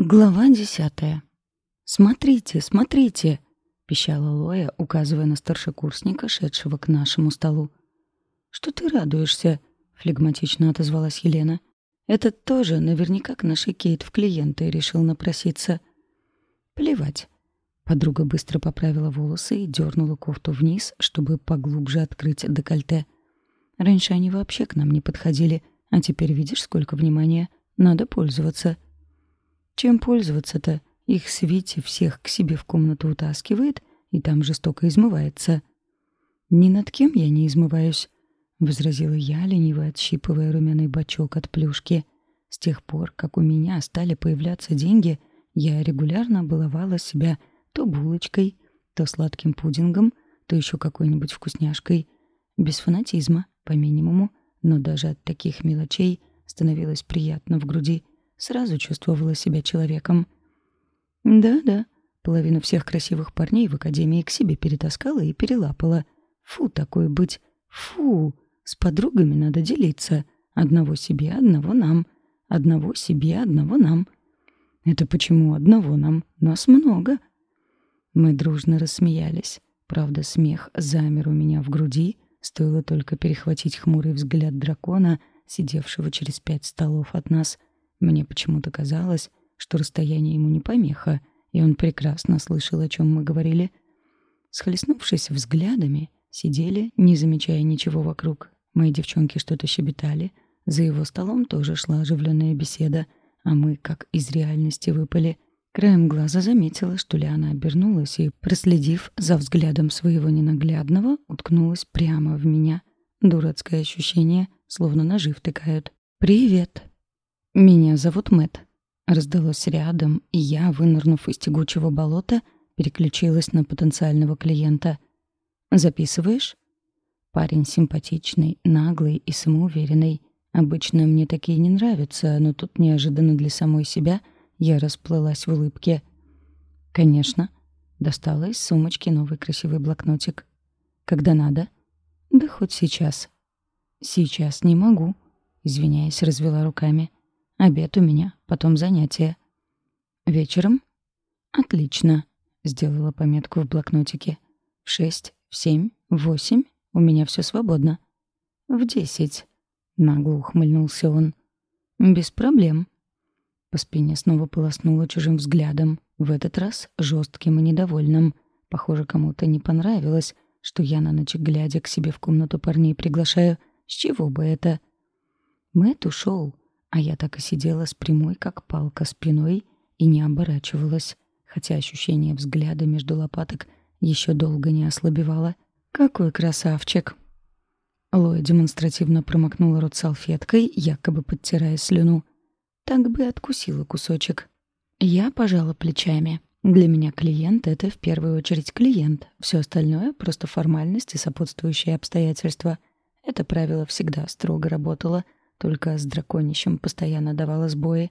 Глава 10. «Смотрите, смотрите!» — пищала Лоя, указывая на старшекурсника, шедшего к нашему столу. «Что ты радуешься?» — флегматично отозвалась Елена. «Этот тоже наверняка к нашей Кейт в клиенты решил напроситься». «Плевать». Подруга быстро поправила волосы и дернула кофту вниз, чтобы поглубже открыть декольте. «Раньше они вообще к нам не подходили, а теперь видишь, сколько внимания. Надо пользоваться». «Чем пользоваться-то? Их Свити всех к себе в комнату утаскивает и там жестоко измывается». «Ни над кем я не измываюсь», — возразила я, лениво отщипывая румяный бачок от плюшки. «С тех пор, как у меня стали появляться деньги, я регулярно баловала себя то булочкой, то сладким пудингом, то еще какой-нибудь вкусняшкой. Без фанатизма, по минимуму, но даже от таких мелочей становилось приятно в груди. Сразу чувствовала себя человеком. Да-да, половину всех красивых парней в академии к себе перетаскала и перелапала. Фу, такое быть. Фу, с подругами надо делиться. Одного себе, одного нам. Одного себе, одного нам. Это почему одного нам? Нас много. Мы дружно рассмеялись. Правда, смех замер у меня в груди. Стоило только перехватить хмурый взгляд дракона, сидевшего через 5 столов от нас. Мне почему-то казалось, что расстояние ему не помеха, и он прекрасно слышал, о чем мы говорили. Схлестнувшись взглядами, сидели, не замечая ничего вокруг. Мои девчонки что-то щебетали. За его столом тоже шла оживленная беседа, а мы, как из реальности, выпали. Краем глаза заметила, что Лиана обернулась и, проследив за взглядом своего ненаглядного, уткнулась прямо в меня. Дурацкое ощущение, словно ножи втыкают. «Привет!» «Меня зовут Мэтт», — раздалось рядом, и я, вынырнув из тягучего болота, переключилась на потенциального клиента. «Записываешь?» Парень симпатичный, наглый и самоуверенный. Обычно мне такие не нравятся, но тут неожиданно для самой себя я расплылась в улыбке. «Конечно». Достала из сумочки новый красивый блокнотик. «Когда надо?» «Да хоть сейчас». «Сейчас не могу», — извиняясь, развела руками. «Обед у меня, потом занятия». «Вечером?» «Отлично», — сделала пометку в блокнотике. «В 6, в 7, в 8 у меня все свободно». «В 10», — нагло ухмыльнулся он. «Без проблем». По спине снова полоснуло чужим взглядом, в этот раз жестким и недовольным. Похоже, кому-то не понравилось, что я на ночь глядя к себе в комнату парней приглашаю. С чего бы это? Мэтт ушел. А я так и сидела с прямой, как палка, спиной и не оборачивалась, хотя ощущение взгляда между лопаток еще долго не ослабевало. «Какой красавчик!» Лоя демонстративно промокнула рот салфеткой, якобы подтирая слюну. Так бы откусила кусочек. Я пожала плечами. Для меня клиент — это в первую очередь клиент. Все остальное — просто формальность и сопутствующие обстоятельства. Это правило всегда строго работало — только с драконищем постоянно давала сбои.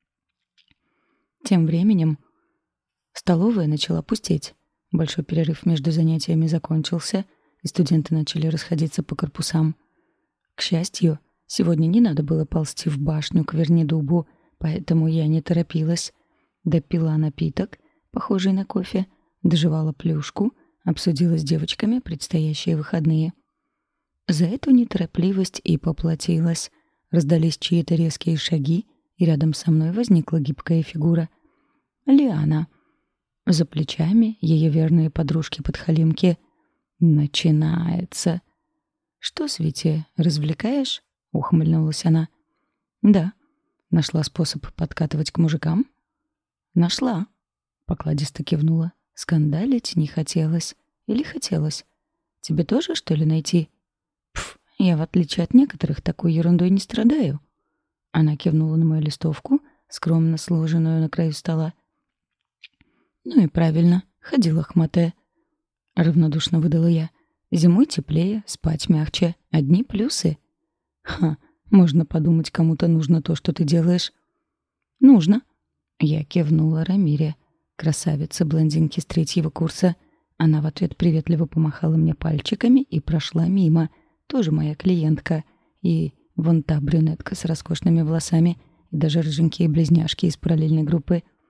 Тем временем столовая начала пустеть. Большой перерыв между занятиями закончился, и студенты начали расходиться по корпусам. К счастью, сегодня не надо было ползти в башню к Вернидубу, поэтому я не торопилась. Допила напиток, похожий на кофе, дожевала плюшку, обсудила с девочками предстоящие выходные. За эту неторопливость и поплатилась. Раздались чьи-то резкие шаги, и рядом со мной возникла гибкая фигура. Лиана. За плечами ее верные подружки-подхалимки. Начинается. «Что, Свити, развлекаешь?» — ухмыльнулась она. «Да». «Нашла способ подкатывать к мужикам?» «Нашла», — покладисто кивнула. «Скандалить не хотелось. Или хотелось? Тебе тоже, что ли, найти?» «Пф, я, в отличие от некоторых, такой ерундой не страдаю». Она кивнула на мою листовку, скромно сложенную на краю стола. «Ну и правильно, ходи лохматая», — равнодушно выдала я. «Зимой теплее, спать мягче. Одни плюсы». «Ха, можно подумать, кому-то нужно то, что ты делаешь». «Нужно». Я кивнула Рамире, красавице блондинке с 3-го курса. Она в ответ приветливо помахала мне пальчиками и прошла мимо. Тоже моя клиентка. И вон та брюнетка с роскошными волосами, и даже рыженькие близняшки из параллельной группы.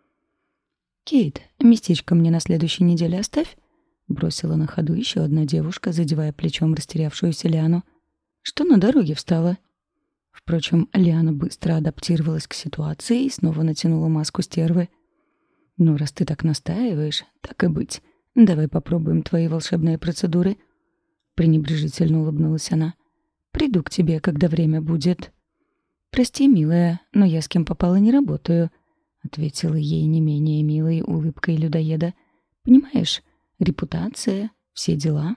«Кейт, местечко мне на следующей неделе оставь», — бросила на ходу еще одна девушка, задевая плечом растерявшуюся Лиану. «Что на дороге встала?» Впрочем, Лиана быстро адаптировалась к ситуации и снова натянула маску стервы. «Ну, раз ты так настаиваешь, так и быть. Давай попробуем твои волшебные процедуры». Пренебрежительно улыбнулась она. «Приду к тебе, когда время будет». «Прости, милая, но я с кем попала не работаю», — ответила ей не менее милой улыбкой людоеда. «Понимаешь, репутация, все дела».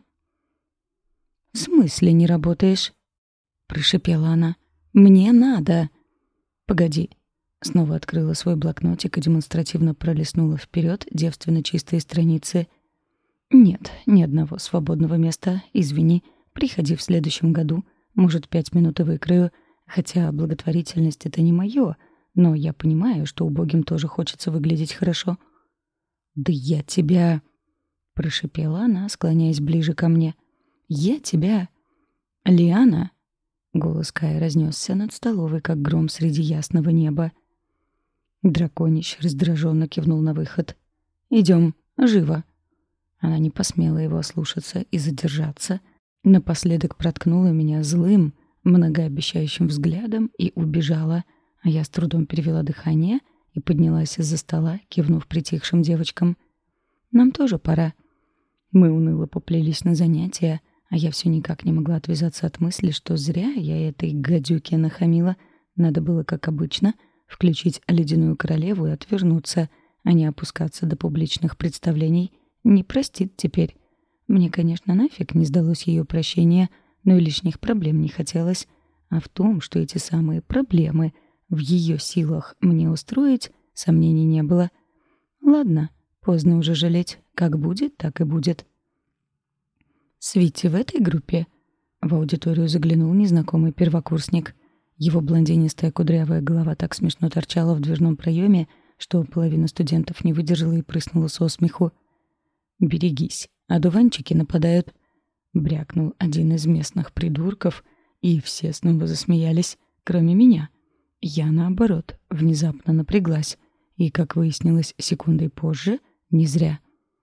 «В смысле не работаешь?» — прошипела она. «Мне надо». «Погоди». Снова открыла свой блокнотик и демонстративно пролистнула вперед девственно чистые страницы. «Нет, ни одного свободного места, извини. Приходи в следующем году. Может, 5 минут и выкрою. Хотя благотворительность — это не мое, но я понимаю, что убогим тоже хочется выглядеть хорошо». «Да я тебя...» — прошипела она, склоняясь ближе ко мне. «Я тебя...» «Лиана...» — голос Кая разнесся над столовой, как гром среди ясного неба. Драконищ раздраженно кивнул на выход. «Идем, живо!» Она не посмела его ослушаться и задержаться. Напоследок проткнула меня злым, многообещающим взглядом и убежала, а я с трудом перевела дыхание и поднялась из-за стола, кивнув притихшим девочкам. «Нам тоже пора». Мы уныло поплелись на занятия, а я все никак не могла отвязаться от мысли, что зря я этой гадюке нахамила. Надо было, как обычно, включить «Ледяную королеву» и отвернуться, а не опускаться до публичных представлений. Не простит теперь. Мне, конечно, нафиг не сдалось ее прощение, но и лишних проблем не хотелось. А в том, что эти самые проблемы в ее силах мне устроить, сомнений не было. Ладно, поздно уже жалеть. Как будет, так и будет. «Свити в этой группе?» В аудиторию заглянул незнакомый первокурсник. Его блондинистая кудрявая голова так смешно торчала в дверном проеме, что половина студентов не выдержала и прыснула со смеху. «Берегись, одуванчики нападают», — брякнул один из местных придурков, и все снова засмеялись, кроме меня. Я, наоборот, внезапно напряглась, и, как выяснилось секундой позже, не зря.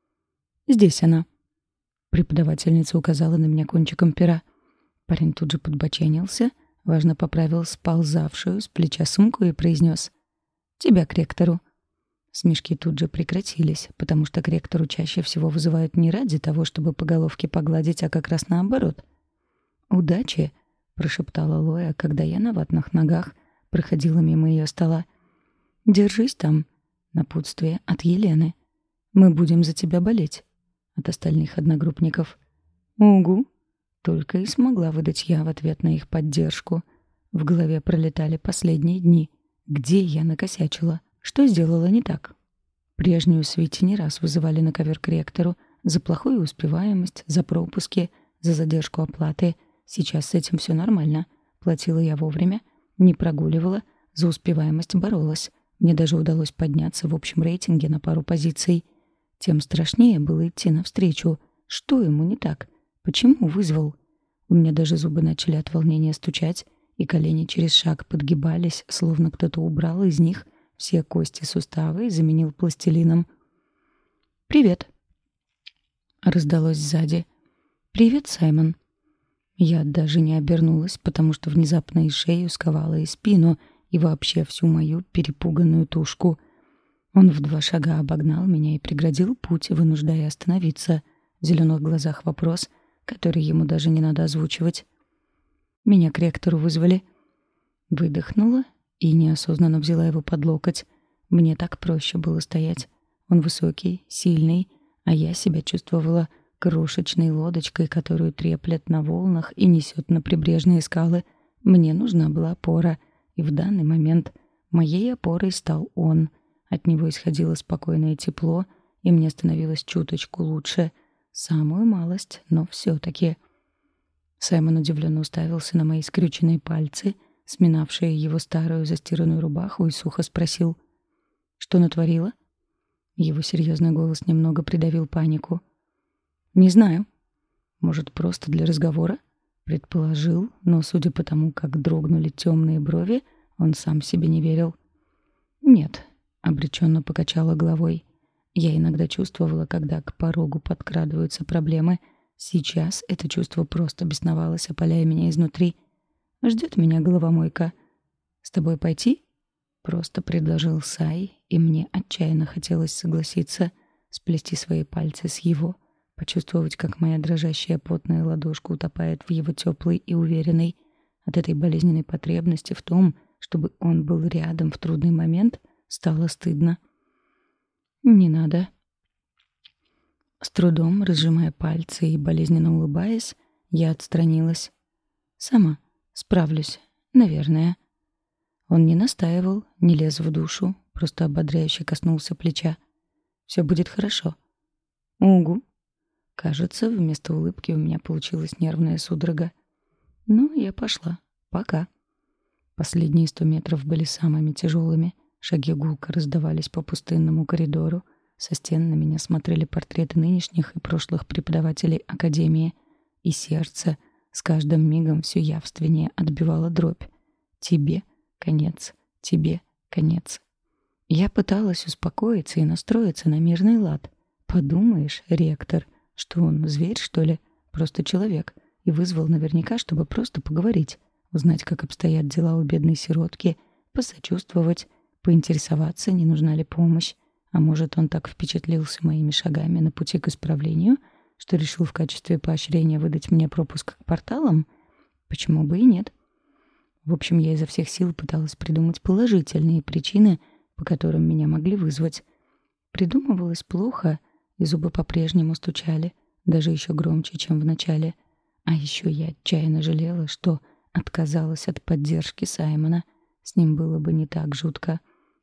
«Здесь она». Преподавательница указала на меня кончиком пера. Парень тут же подбоченился, важно поправил сползавшую с плеча сумку и произнес: «Тебя к ректору». Смешки тут же прекратились, потому что к ректору чаще всего вызывают не ради того, чтобы по головке погладить, а как раз наоборот. «Удачи», — прошептала Лоя, когда я на ватных ногах проходила мимо ее стола. «Держись там», — напутствие от Елены. «Мы будем за тебя болеть», — от остальных одногруппников. «Угу», — только и смогла выдать я в ответ на их поддержку. В голове пролетали последние дни. Где я накосячила? Что сделала не так? Прежнюю Свити не раз вызывали на ковер к ректору за плохую успеваемость, за пропуски, за задержку оплаты. Сейчас с этим все нормально. Платила я вовремя, не прогуливала, за успеваемость боролась. Мне даже удалось подняться в общем рейтинге на пару позиций. Тем страшнее было идти навстречу. Что ему не так? Почему вызвал? У меня даже зубы начали от волнения стучать, и колени через шаг подгибались, словно кто-то убрал из них все кости суставы и заменил пластилином. «Привет!» — раздалось сзади. «Привет, Саймон!» Я даже не обернулась, потому что внезапно и шею сковала, и спину, и вообще всю мою перепуганную тушку. Он в 2 шага обогнал меня и преградил путь, вынуждая остановиться. В зеленых глазах вопрос, который ему даже не надо озвучивать. «Меня к ректору вызвали». Выдохнула и неосознанно взяла его под локоть. Мне так проще было стоять. Он высокий, сильный, а я себя чувствовала крошечной лодочкой, которую треплет на волнах и несет на прибрежные скалы. Мне нужна была опора, и в данный момент моей опорой стал он. От него исходило спокойное тепло, и мне становилось чуточку лучше. Самую малость, но все-таки. Саймон удивленно уставился на мои скрюченные пальцы, сминавшие его старую застиранную рубаху, и сухо спросил: «Что натворила?» Его серьезный голос немного придавил панику. «Не знаю. Может, просто для разговора?» Предположил, но, судя по тому, как дрогнули темные брови, он сам себе не верил. «Нет», — обреченно покачала головой. я иногда чувствовала, когда к порогу подкрадываются проблемы. Сейчас это чувство просто бесновалось, опаляя меня изнутри. Ждет меня головомойка. «С тобой пойти?» — просто предложил Сай, и мне отчаянно хотелось согласиться, сплести свои пальцы с его, почувствовать, как моя дрожащая потная ладошка утопает в его теплой и уверенной. От этой болезненной потребности в том, чтобы он был рядом в трудный момент, стало стыдно. «Не надо». С трудом, разжимая пальцы и болезненно улыбаясь, я отстранилась. «Сама справлюсь, наверное». Он не настаивал, не лез в душу, просто ободряюще коснулся плеча. «Все будет хорошо». «Угу». Кажется, вместо улыбки у меня получилась нервная судорога. «Ну, я пошла. Пока». Последние 100 метров были самыми тяжелыми. Шаги гулко раздавались по пустынному коридору. Со стен на меня смотрели портреты нынешних и прошлых преподавателей академии. И сердце с каждым мигом все явственнее отбивало дробь. «Тебе конец. Тебе конец». Я пыталась успокоиться и настроиться на мирный лад. Подумаешь, ректор, что он, зверь, что ли? Просто человек. И вызвал наверняка, чтобы просто поговорить. Узнать, как обстоят дела у бедной сиротки, посочувствовать, поинтересоваться, не нужна ли помощь. А может, он так впечатлился моими шагами на пути к исправлению, что решил в качестве поощрения выдать мне пропуск к порталам? Почему бы и нет? В общем, я изо всех сил пыталась придумать положительные причины, по которым меня могли вызвать. Придумывалось плохо, и зубы по-прежнему стучали, даже еще громче, чем в начале. А еще я отчаянно жалела, что отказалась от поддержки Саймона. С ним было бы не так жутко.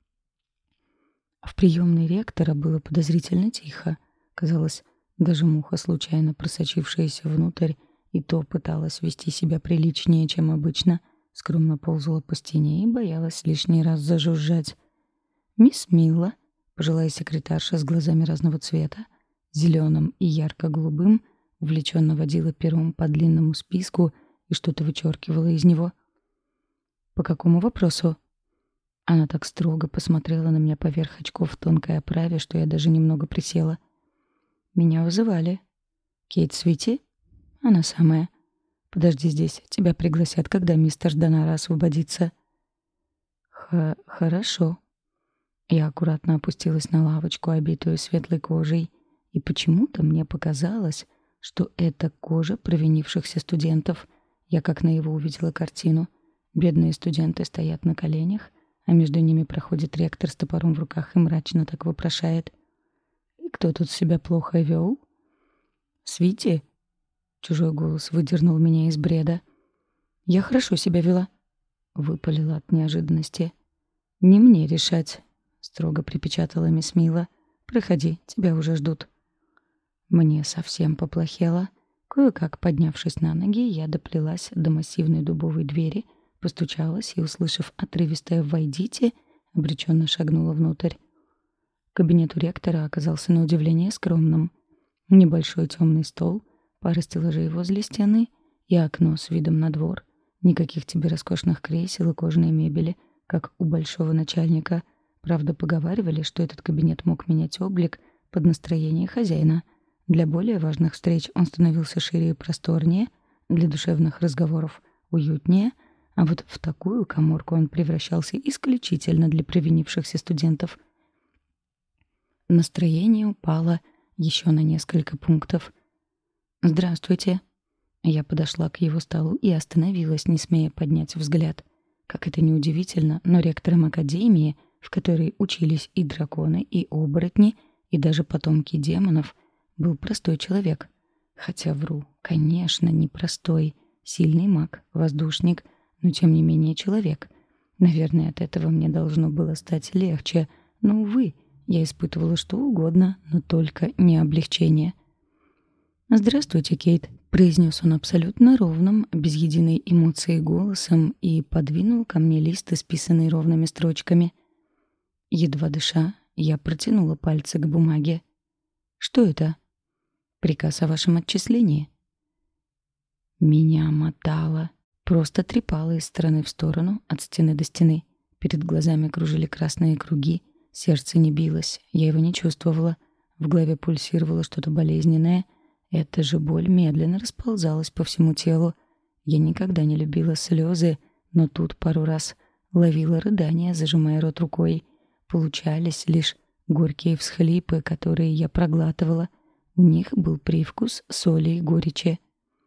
В приемной ректора было подозрительно тихо. Казалось, даже муха, случайно просочившаяся внутрь, и то пыталась вести себя приличнее, чем обычно, скромно ползала по стене и боялась лишний раз зажужжать. «Мисс Милла», пожилая секретарша с глазами разного цвета, зеленым и ярко-голубым, увлеченно водила пером по длинному списку и что-то вычеркивала из него. «По какому вопросу?» Она так строго посмотрела на меня поверх очков в тонкой оправе, что я даже немного присела. «Меня вызывали». «Кейт Свити?» «Она самая». «Подожди здесь, тебя пригласят, когда мистер Донара освободится». «Хорошо». Я аккуратно опустилась на лавочку, обитую светлой кожей, и почему-то мне показалось, что это кожа провинившихся студентов. Я как наяву увидела картину. Бедные студенты стоят на коленях, а между ними проходит ректор с топором в руках и мрачно так вопрошает: «И кто тут себя плохо вел?» «Свити?» — чужой голос выдернул меня из бреда. «Я хорошо себя вела», — выпалила от неожиданности. «Не мне решать», — строго припечатала мисс Мила. «Проходи, тебя уже ждут». Мне совсем поплохело. Кое-как поднявшись на ноги, я доплелась до массивной дубовой двери, постучалась и, услышав отрывистое «войдите», обреченно шагнула внутрь. Кабинет у ректора оказался на удивление скромным. Небольшой темный стол, пара стеллажей возле стены и окно с видом на двор. Никаких тебе роскошных кресел и кожаной мебели, как у большого начальника. Правда, поговаривали, что этот кабинет мог менять облик под настроение хозяина. Для более важных встреч он становился шире и просторнее, для душевных разговоров уютнее, а вот в такую каморку он превращался исключительно для провинившихся студентов. Настроение упало еще на несколько пунктов. «Здравствуйте». Я подошла к его столу и остановилась, не смея поднять взгляд. Как это ни удивительно, но ректором академии, в которой учились и драконы, и оборотни, и даже потомки демонов, был простой человек. Хотя вру, конечно, не простой. Сильный маг, воздушник, но тем не менее человек. Наверное, от этого мне должно было стать легче, но, увы, я испытывала что угодно, но только не облегчение. «Здравствуйте, Кейт», — произнес он абсолютно ровным, без единой эмоции голосом и подвинул ко мне лист, исписанный ровными строчками. Едва дыша, я протянула пальцы к бумаге. «Что это?» «Приказ о вашем отчислении». Меня мотало, просто трепало из стороны в сторону, от стены до стены. Перед глазами кружили красные круги, Сердце не билось, я его не чувствовала. В голове пульсировало что-то болезненное. Эта же боль медленно расползалась по всему телу. Я никогда не любила слезы, но тут пару раз ловила рыдания, зажимая рот рукой. Получались лишь горькие всхлипы, которые я проглатывала. У них был привкус соли и горечи.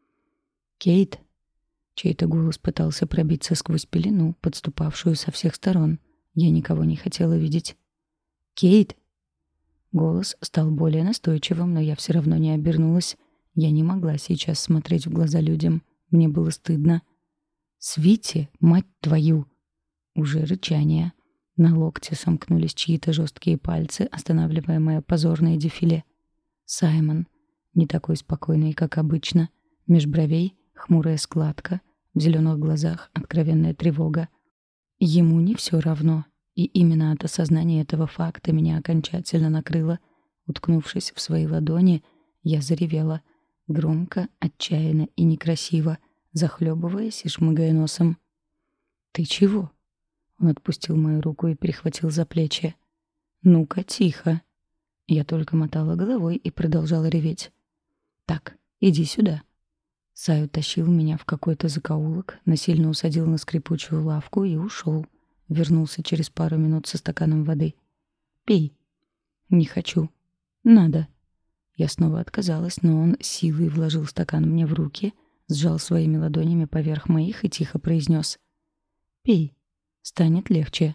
«Кейт!» Чей-то голос пытался пробиться сквозь пелену, подступавшую со всех сторон. Я никого не хотела видеть. «Кейт!» Голос стал более настойчивым, но я все равно не обернулась. Я не могла сейчас смотреть в глаза людям. Мне было стыдно. «Свити, мать твою!» Уже рычание. На локте сомкнулись чьи-то жесткие пальцы, останавливая мое позорное дефиле. Саймон. Не такой спокойный, как обычно. Меж бровей хмурая складка. В зеленых глазах откровенная тревога. Ему не все равно. И именно от осознания этого факта меня окончательно накрыло. Уткнувшись в свои ладони, я заревела. Громко, отчаянно и некрасиво, захлебываясь и шмыгая носом. «Ты чего?» Он отпустил мою руку и перехватил за плечи. «Ну-ка, тихо!» Я только мотала головой и продолжала реветь. «Так, иди сюда». Сай утащил меня в какой-то закоулок, насильно усадил на скрипучую лавку и ушел. Вернулся через пару минут со стаканом воды. «Пей». «Не хочу». «Надо». Я снова отказалась, но он силой вложил стакан мне в руки, сжал своими ладонями поверх моих и тихо произнес: «Пей. Станет легче».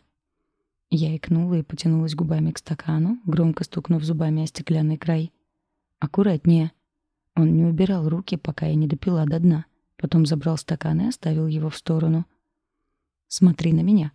Я икнула и потянулась губами к стакану, громко стукнув зубами о стеклянный край. «Аккуратнее». Он не убирал руки, пока я не допила до дна. Потом забрал стакан и оставил его в сторону. «Смотри на меня».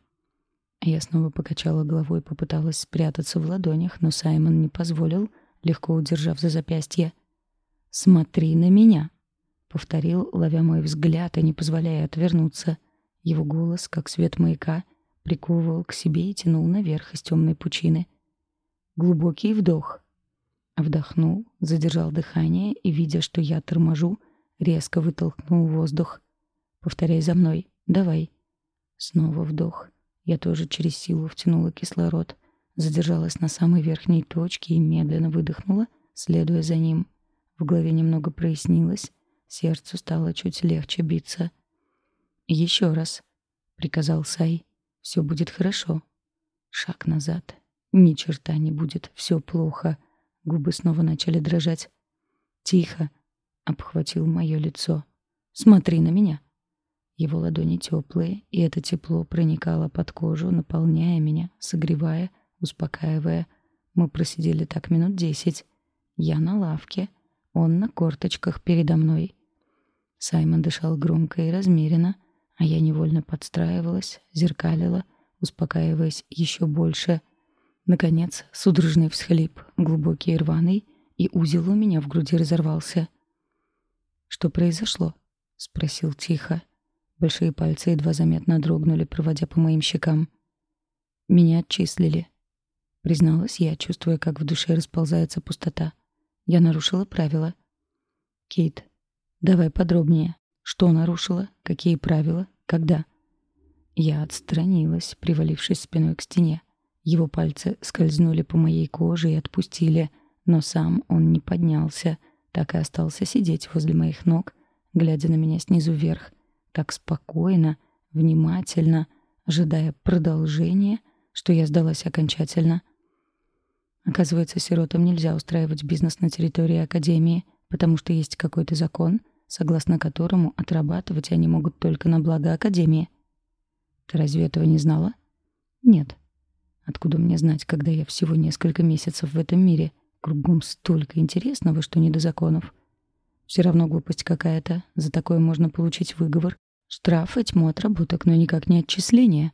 Я снова покачала головой и попыталась спрятаться в ладонях, но Саймон не позволил, легко удержав за запястье. «Смотри на меня», — повторил, ловя мой взгляд и не позволяя отвернуться. Его голос, как свет маяка, приковывал к себе и тянул наверх из темной пучины. Глубокий вдох. Вдохнул, задержал дыхание и, видя, что я торможу, резко вытолкнул воздух. «Повторяй за мной. Давай». Снова вдох. Я тоже через силу втянула кислород, задержалась на самой верхней точке и медленно выдохнула, следуя за ним. В голове немного прояснилось, сердцу стало чуть легче биться. «Еще раз», — приказал Сай. «Все будет хорошо». Шаг назад. Ни черта не будет, все плохо. Губы снова начали дрожать. «Тихо», — обхватил мое лицо. «Смотри на меня». Его ладони теплые, и это тепло проникало под кожу, наполняя меня, согревая, успокаивая. Мы просидели так минут 10. Я на лавке, он на корточках передо мной. Саймон дышал громко и размеренно, а я невольно подстраивалась, зеркалила, успокаиваясь еще больше. Наконец, судорожный всхлип, глубокий и рваный, и узел у меня в груди разорвался. «Что произошло?» — спросил тихо. Большие пальцы едва заметно дрогнули, проводя по моим щекам. «Меня отчислили», — призналась я, чувствуя, как в душе расползается пустота. Я нарушила правила. «Кейт, давай подробнее. Что нарушила? Какие правила? Когда?» Я отстранилась, привалившись спиной к стене. Его пальцы скользнули по моей коже и отпустили, но сам он не поднялся, так и остался сидеть возле моих ног, глядя на меня снизу вверх, так спокойно, внимательно, ожидая продолжения, что я сдалась окончательно. Оказывается, сиротам нельзя устраивать бизнес на территории академии, потому что есть какой-то закон, согласно которому отрабатывать они могут только на благо академии. Ты разве этого не знала? Нет. Откуда мне знать, когда я всего несколько месяцев в этом мире? Кругом столько интересного, что не до законов. Все равно глупость какая-то. За такое можно получить выговор, штраф и тьму отработок, но никак не отчисление.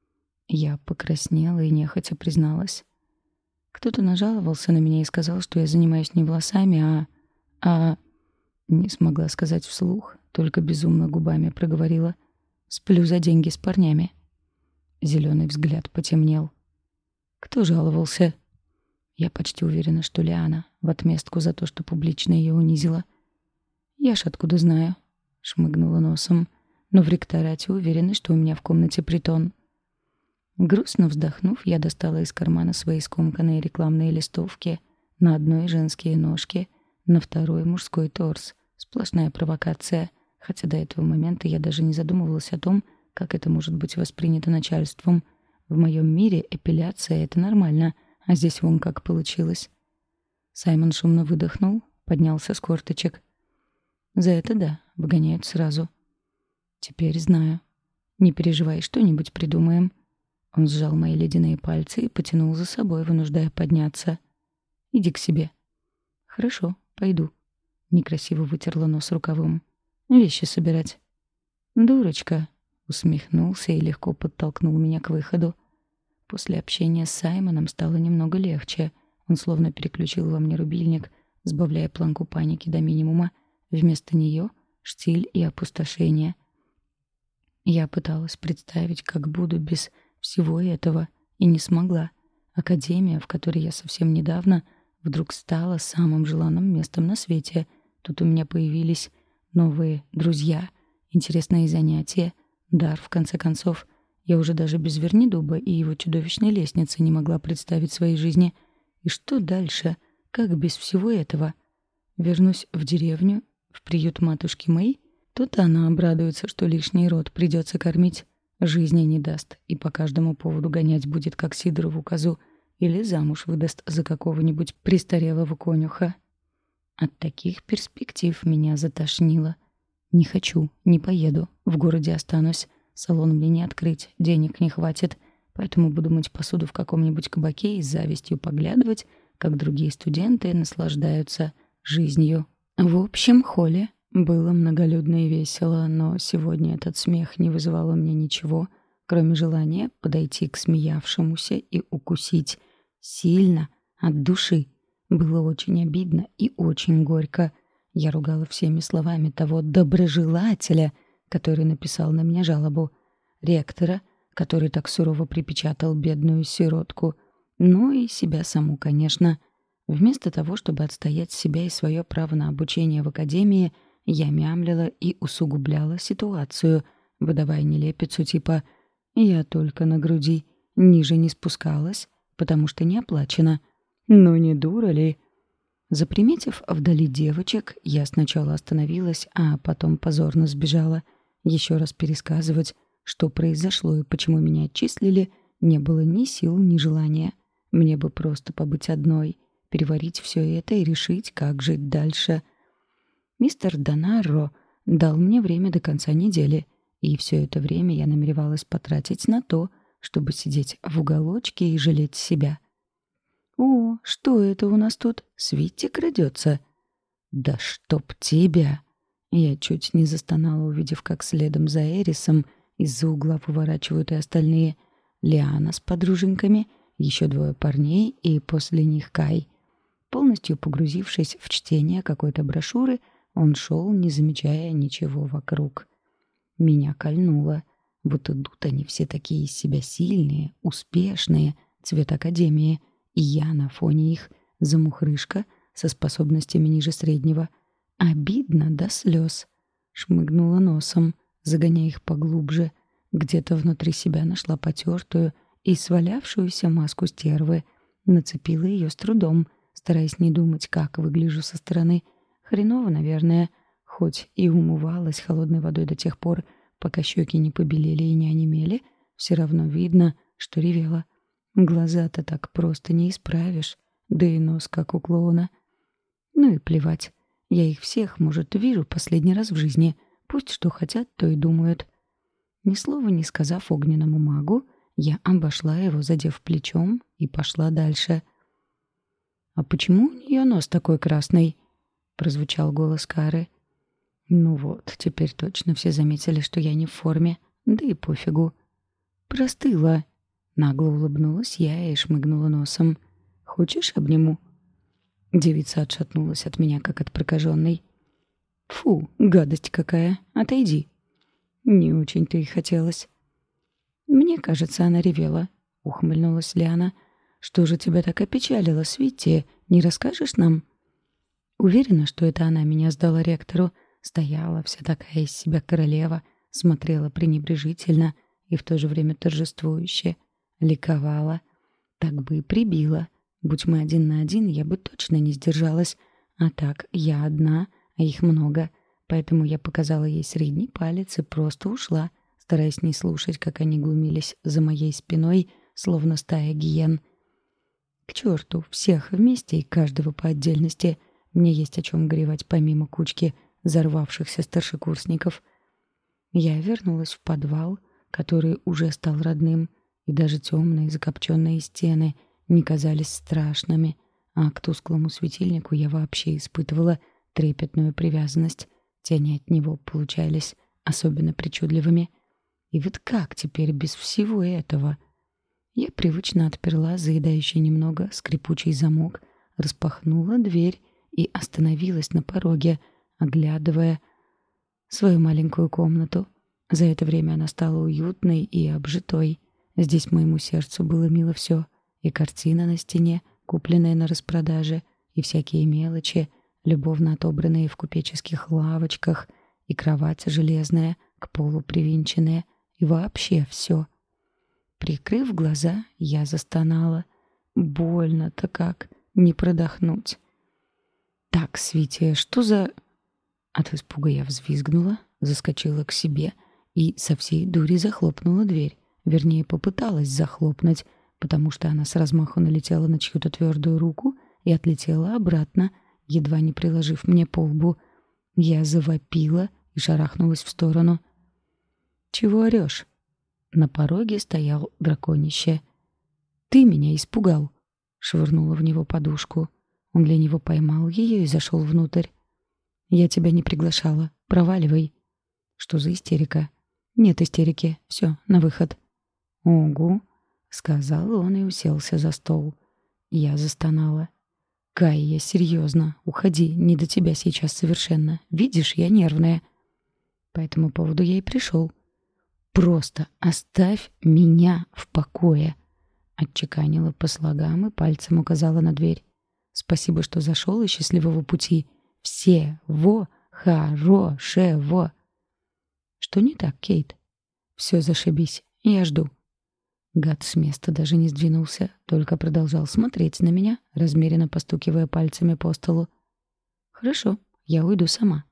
Я покраснела и нехотя призналась. Кто-то нажаловался на меня и сказал, что я занимаюсь не волосами, а... Не смогла сказать вслух, только безумно губами проговорила. Сплю за деньги с парнями. Зеленый взгляд потемнел. Кто жаловался? Я почти уверена, что Лиана, в отместку за то, что публично ее унизила. «Я ж откуда знаю?» — шмыгнула носом. «Но в ректорате уверены, что у меня в комнате притон». Грустно вздохнув, я достала из кармана свои скомканные рекламные листовки. На одной женские ножки, на второй мужской торс. Сплошная провокация. Хотя до этого момента я даже не задумывалась о том, как это может быть воспринято начальством. В моем мире эпиляция — это нормально, а здесь вон как получилось. Саймон шумно выдохнул, поднялся с корточек. За это да, выгоняют сразу. Теперь знаю. Не переживай, что-нибудь придумаем. Он сжал мои ледяные пальцы и потянул за собой, вынуждая подняться. Иди к себе. Хорошо, пойду. Некрасиво вытерла нос рукавом. Вещи собирать. Дурочка. Усмехнулся и легко подтолкнул меня к выходу. После общения с Саймоном стало немного легче. Он словно переключил во мне рубильник, сбавляя планку паники до минимума. Вместо нее — штиль и опустошение. Я пыталась представить, как буду без всего этого, и не смогла. Академия, в которой я совсем недавно, вдруг стала самым желанным местом на свете. Тут у меня появились новые друзья, интересные занятия, дар, в конце концов. Я уже даже без Вернидуба и его чудовищной лестницы не могла представить своей жизни. И что дальше? Как без всего этого? Вернусь в деревню, в приют матушки Мэй? Тут она обрадуется, что лишний род придется кормить. Жизни не даст, и по каждому поводу гонять будет, как Сидорову козу, или замуж выдаст за какого-нибудь престарелого конюха. От таких перспектив меня затошнило. Не хочу, не поеду, в городе останусь. Салон мне не открыть, денег не хватит, поэтому буду мыть посуду в каком-нибудь кабаке и с завистью поглядывать, как другие студенты наслаждаются жизнью. В общем холле было многолюдно и весело, но сегодня этот смех не вызывал у меня ничего, кроме желания подойти к смеявшемуся и укусить. Сильно, от души. Было очень обидно и очень горько. Я ругала всеми словами того доброжелателя, который написал на меня жалобу, ректора, который так сурово припечатал бедную сиротку, ну и себя саму, конечно. Вместо того, чтобы отстоять себя и свое право на обучение в академии, я мямлила и усугубляла ситуацию, выдавая нелепицу типа «я только на груди, ниже не спускалась, потому что не оплачено». Ну не дура ли? Заприметив вдали девочек, я сначала остановилась, а потом позорно сбежала. Еще раз пересказывать, что произошло и почему меня отчислили, не было ни сил, ни желания. Мне бы просто побыть одной, переварить все это и решить, как жить дальше. Мистер Донарро дал мне время до конца недели, и все это время я намеревалась потратить на то, чтобы сидеть в уголочке и жалеть себя. «О, что это у нас тут? Свитти крадется!» «Да чтоб тебя!» Я чуть не застонала, увидев, как следом за Эрисом из-за угла поворачивают и остальные. Лиана с подруженьками, еще двое парней и после них Кай. Полностью погрузившись в чтение какой-то брошюры, он шел, не замечая ничего вокруг. Меня кольнуло. Вот идут они все такие из себя сильные, успешные, цвет академии, и я на фоне их замухрышка со способностями ниже среднего. Обидно до слез. Шмыгнула носом, загоняя их поглубже. Где-то внутри себя нашла потертую и свалявшуюся маску стервы. Нацепила ее с трудом, стараясь не думать, как выгляжу со стороны. Хреново, наверное, хоть и умывалась холодной водой до тех пор, пока щеки не побелели и не онемели, все равно видно, что ревела. Глаза-то так просто не исправишь, да и нос, как у клоуна. Ну и плевать. Я их всех, может, вижу последний раз в жизни. Пусть что хотят, то и думают. Ни слова не сказав огненному магу, я обошла его, задев плечом, и пошла дальше. «А почему у нее нос такой красный?» — прозвучал голос Кары. «Ну вот, теперь точно все заметили, что я не в форме. Да и пофигу». «Простыла». Нагло улыбнулась я и шмыгнула носом. «Хочешь, обниму?» Девица отшатнулась от меня, как от прокаженной. «Фу, гадость какая! Отойди!» Не очень-то и хотелось. «Мне кажется, она ревела», — ухмыльнулась Лиана. «Что же тебя так опечалило, Свитти? Не расскажешь нам?» Уверена, что это она меня сдала ректору. Стояла вся такая из себя королева, смотрела пренебрежительно и в то же время торжествующе. ликовала. Так бы и прибила. Будь мы один на один, я бы точно не сдержалась. А так, я одна, а их много. Поэтому я показала ей средний палец и просто ушла, стараясь не слушать, как они глумились за моей спиной, словно стая гиен. К черту, всех вместе и каждого по отдельности. Мне есть о чем горевать помимо кучки взорвавшихся старшекурсников. Я вернулась в подвал, который уже стал родным, и даже темные закопченные стены не казались страшными, а к тусклому светильнику я вообще испытывала трепетную привязанность. Тени от него получались особенно причудливыми. И вот как теперь без всего этого? Я привычно отперла заедающий немного скрипучий замок, распахнула дверь и остановилась на пороге, оглядывая свою маленькую комнату. За это время она стала уютной и обжитой. Здесь моему сердцу было мило все. И картина на стене, купленная на распродаже, и всякие мелочи, любовно отобранные в купеческих лавочках, и кровать железная, к полу привинченная, и вообще все. Прикрыв глаза, я застонала. Больно-то как, не продохнуть. «Так, Свития, что за...» От испуга я взвизгнула, заскочила к себе и со всей дури захлопнула дверь. Вернее, попыталась захлопнуть, потому что она с размаху налетела на чью-то твердую руку и отлетела обратно, едва не приложив мне по лбу. Я завопила и шарахнулась в сторону. «Чего орешь?» На пороге стоял драконище. «Ты меня испугал!» Швырнула в него подушку. Он лениво поймал ее и зашел внутрь. «Я тебя не приглашала. Проваливай». «Что за истерика?» «Нет истерики. Все, на выход». «Угу», — сказал он и уселся за стол. Я застонала. «Кай, я серьезно. Уходи, не до тебя сейчас совершенно. Видишь, я нервная». По этому поводу я и пришел. «Просто оставь меня в покое», — отчеканила по слогам и пальцем указала на дверь. «Спасибо, что зашел, и счастливого пути. Всего хорошего». «Что не так, Кейт?» «Все зашибись. Я жду». Гад с места даже не сдвинулся, только продолжал смотреть на меня, размеренно постукивая пальцами по столу. «Хорошо, я уйду сама».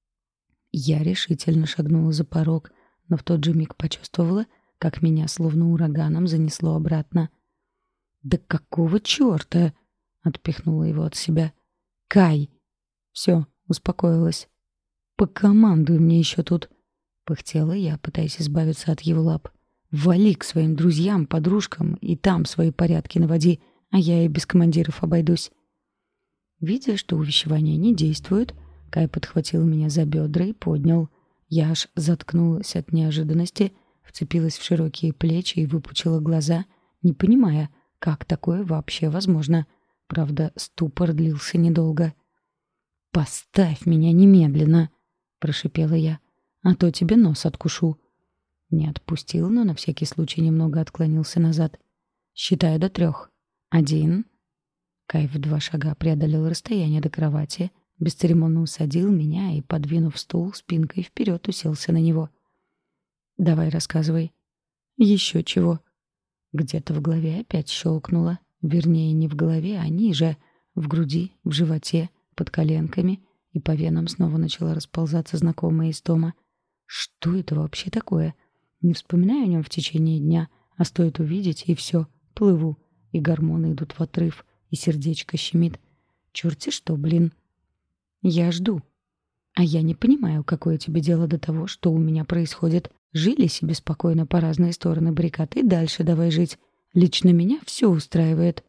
Я решительно шагнула за порог, но в тот же миг почувствовала, как меня словно ураганом занесло обратно. «Да какого черта?» — отпихнула его от себя. «Кай!» «Все, успокоилась». «Покомандуй мне еще тут!» — пыхтела я, пытаясь избавиться от его лап. «Вали к своим друзьям, подружкам и там свои порядки наводи, а я и без командиров обойдусь». Видя, что увещевания не действуют, Кай подхватил меня за бедра и поднял. Я аж заткнулась от неожиданности, вцепилась в широкие плечи и выпучила глаза, не понимая, как такое вообще возможно. Правда, ступор длился недолго. «Поставь меня немедленно!» — прошипела я. «А то тебе нос откушу». Не отпустил, но на всякий случай немного отклонился назад. «Считаю до 3. 1». Кай в 2 шага преодолел расстояние до кровати, бесцеремонно усадил меня и, подвинув стул спинкой вперед, уселся на него. «Давай, рассказывай». «Еще чего?» Где-то в голове опять щелкнуло. Вернее, не в голове, а ниже, в груди, в животе, под коленками, и по венам снова начала расползаться знакомая истома. Что это вообще такое? Не вспоминаю о нем в течение дня, а стоит увидеть, и все, плыву, и гормоны идут в отрыв, и сердечко щемит. Черти что, блин. Я жду. А я не понимаю, какое тебе дело до того, что у меня происходит. Жили себе спокойно по разные стороны баррикад, и дальше давай жить. Лично меня все устраивает.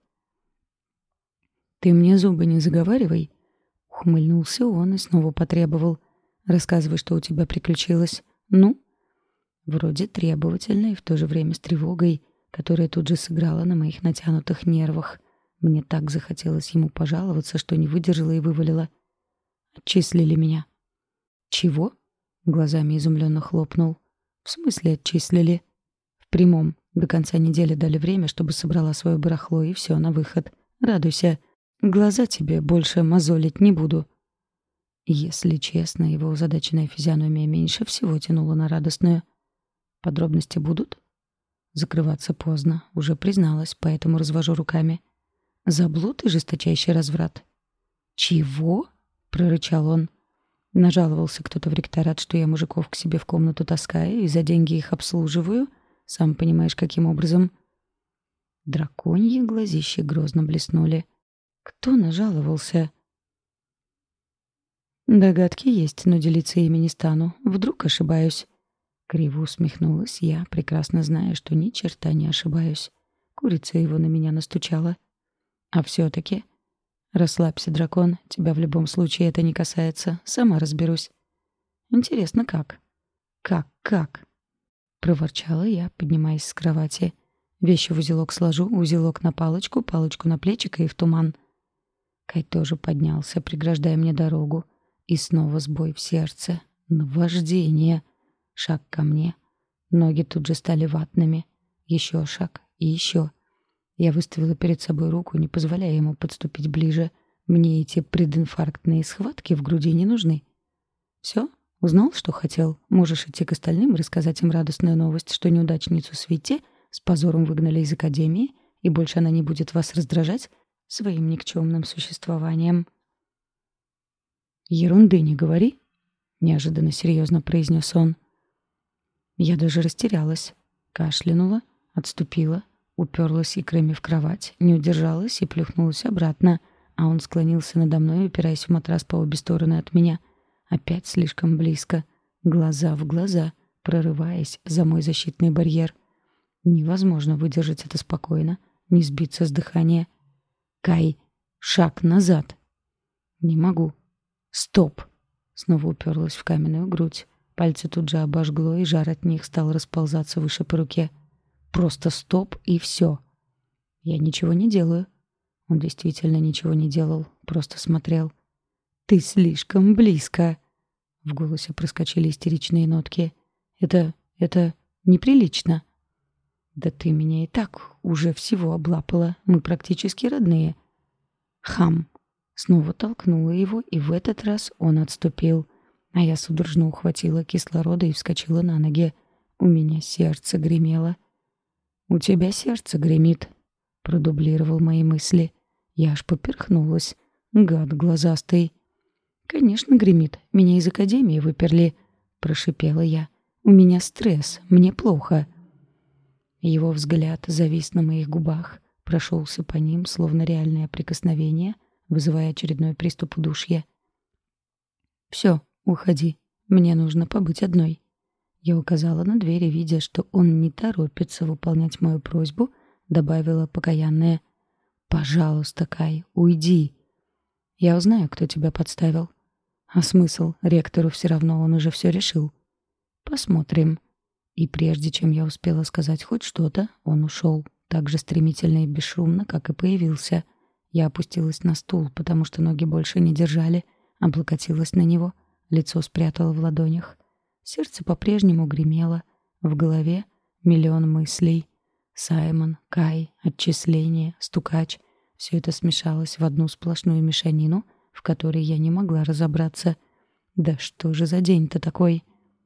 «Ты мне зубы не заговаривай», — ухмыльнулся он и снова потребовал. «Рассказывай, что у тебя приключилось. Ну?» Вроде требовательно и в то же время с тревогой, которая тут же сыграла на моих натянутых нервах. Мне так захотелось ему пожаловаться, что не выдержала и вывалила. «Отчислили меня». «Чего?» — глазами изумленно хлопнул. «В смысле отчислили?» «В прямом. До конца недели дали время, чтобы собрала свое барахло, и все, на выход. Радуйся. Глаза тебе больше мозолить не буду». Если честно, его озадаченная физиономия меньше всего тянула на радостную. «Подробности будут?» Закрываться поздно, уже призналась, поэтому развожу руками. Заблуд и жесточайший разврат. «Чего?» — прорычал он. Нажаловался кто-то в ректорат, что я мужиков к себе в комнату таскаю и за деньги их обслуживаю. Сам понимаешь, каким образом. Драконьи глазищи грозно блеснули. Кто нажаловался? Догадки есть, но делиться ими не стану. Вдруг ошибаюсь. Криво усмехнулась я, прекрасно зная, что ни черта не ошибаюсь. Курица его на меня настучала. А все-таки... Расслабься, дракон, тебя в любом случае это не касается. Сама разберусь. Интересно, как? Как? Проворчала я, поднимаясь с кровати. Вещи в узелок сложу, узелок на палочку, палочку на плечико и в туман. Кай тоже поднялся, преграждая мне дорогу. И снова сбой в сердце. Наваждение. Шаг ко мне. Ноги тут же стали ватными. Еще шаг и еще. Я выставила перед собой руку, не позволяя ему подступить ближе. Мне эти прединфарктные схватки в груди не нужны. Все? Узнал, что хотел? Можешь идти к остальным и рассказать им радостную новость, что неудачницу Свете с позором выгнали из академии, и больше она не будет вас раздражать своим никчемным существованием. «Ерунды не говори», — неожиданно серьезно произнес он. Я даже растерялась, кашлянула, отступила, уперлась икрами в кровать, не удержалась и плюхнулась обратно, а он склонился надо мной, упираясь в матрас по обе стороны от меня. Опять слишком близко, глаза в глаза, прорываясь за мой защитный барьер. Невозможно выдержать это спокойно, не сбиться с дыхания. «Кай, шаг назад!» «Не могу». «Стоп!» Снова уперлась в каменную грудь. Пальцы тут же обожгло, и жар от них стал расползаться выше по руке. «Просто стоп, и все!» «Я ничего не делаю». Он действительно ничего не делал, просто смотрел. «Ты слишком близко!» В голосе проскочили истеричные нотки. «Это неприлично!» «Да ты меня и так уже всего облапала. Мы практически родные». «Хам!» Снова толкнула его, и в этот раз он отступил. А я судорожно ухватила кислорода и вскочила на ноги. У меня сердце гремело. «У тебя сердце гремит», — продублировал мои мысли. Я аж поперхнулась. Гад глазастый. «Конечно, гремит. Меня из академии выперли», — прошипела я. «У меня стресс. Мне плохо». Его взгляд завис на моих губах, прошелся по ним, словно реальное прикосновение, вызывая очередной приступ удушья. «Все, уходи. Мне нужно побыть одной». Я указала на дверь и, видя, что он не торопится выполнять мою просьбу, добавила покаянное: «Пожалуйста, Кай, уйди. Я узнаю, кто тебя подставил». «А смысл? Ректору все равно, он уже все решил». «Посмотрим». И прежде чем я успела сказать хоть что-то, он ушел, так же стремительно и бесшумно, как и появился. Я опустилась на стул, потому что ноги больше не держали, облокотилась на него, лицо спрятала в ладонях. Сердце по-прежнему гремело, в голове миллион мыслей. Саймон, Кай, отчисление, стукач — все это смешалось в одну сплошную мешанину, в которой я не могла разобраться. Да что же за день-то такой?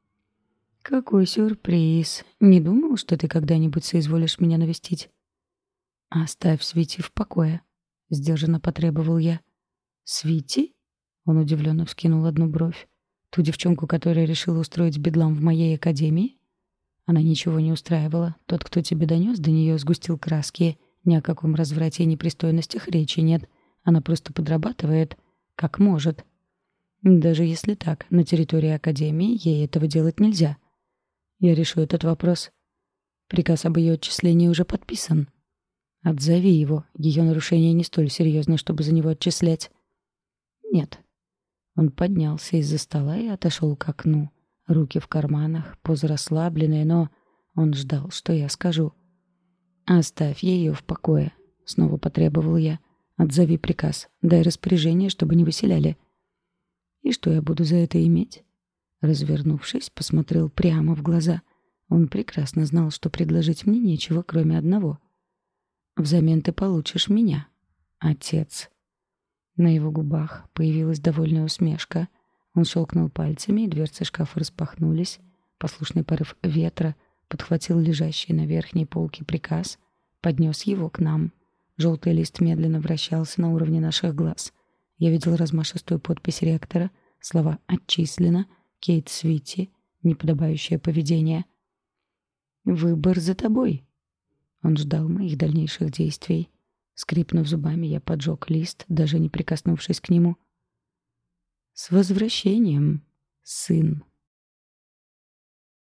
«Какой сюрприз! Не думал, что ты когда-нибудь соизволишь меня навестить?» «Оставь Свити в покое», — сдержанно потребовал я. «Свити?» — он удивленно вскинул одну бровь. «Ту девчонку, которая решила устроить бедлам в моей академии?» Она ничего не устраивала. Тот, кто тебе донес до нее, сгустил краски. Ни о каком разврате и непристойностях речи нет. Она просто подрабатывает, как может. Даже если так, на территории академии ей этого делать нельзя. Я решу этот вопрос. Приказ об ее отчислении уже подписан. Отзови его. Ее нарушение не столь серьезно, чтобы за него отчислять. Нет. Он поднялся из-за стола и отошел к окну. Руки в карманах, поза расслабленная, но он ждал, что я скажу. «Оставь ее в покое», — снова потребовал я. «Отзови приказ. Дай распоряжение, чтобы не выселяли». «И что я буду за это иметь?» Развернувшись, посмотрел прямо в глаза. Он прекрасно знал, что предложить мне нечего, кроме одного. «Взамен ты получишь меня, отец». На его губах появилась довольная усмешка. Он щелкнул пальцами, и дверцы шкафа распахнулись. Послушный порыв ветра подхватил лежащий на верхней полке приказ, поднес его к нам. Желтый лист медленно вращался на уровне наших глаз. Я видел размашистую подпись ректора, слова «отчислено», «Кейт Свити», «неподобающее поведение». «Выбор за тобой». Он ждал моих дальнейших действий. Скрипнув зубами, я поджег лист, даже не прикоснувшись к нему. «С возвращением, сын!»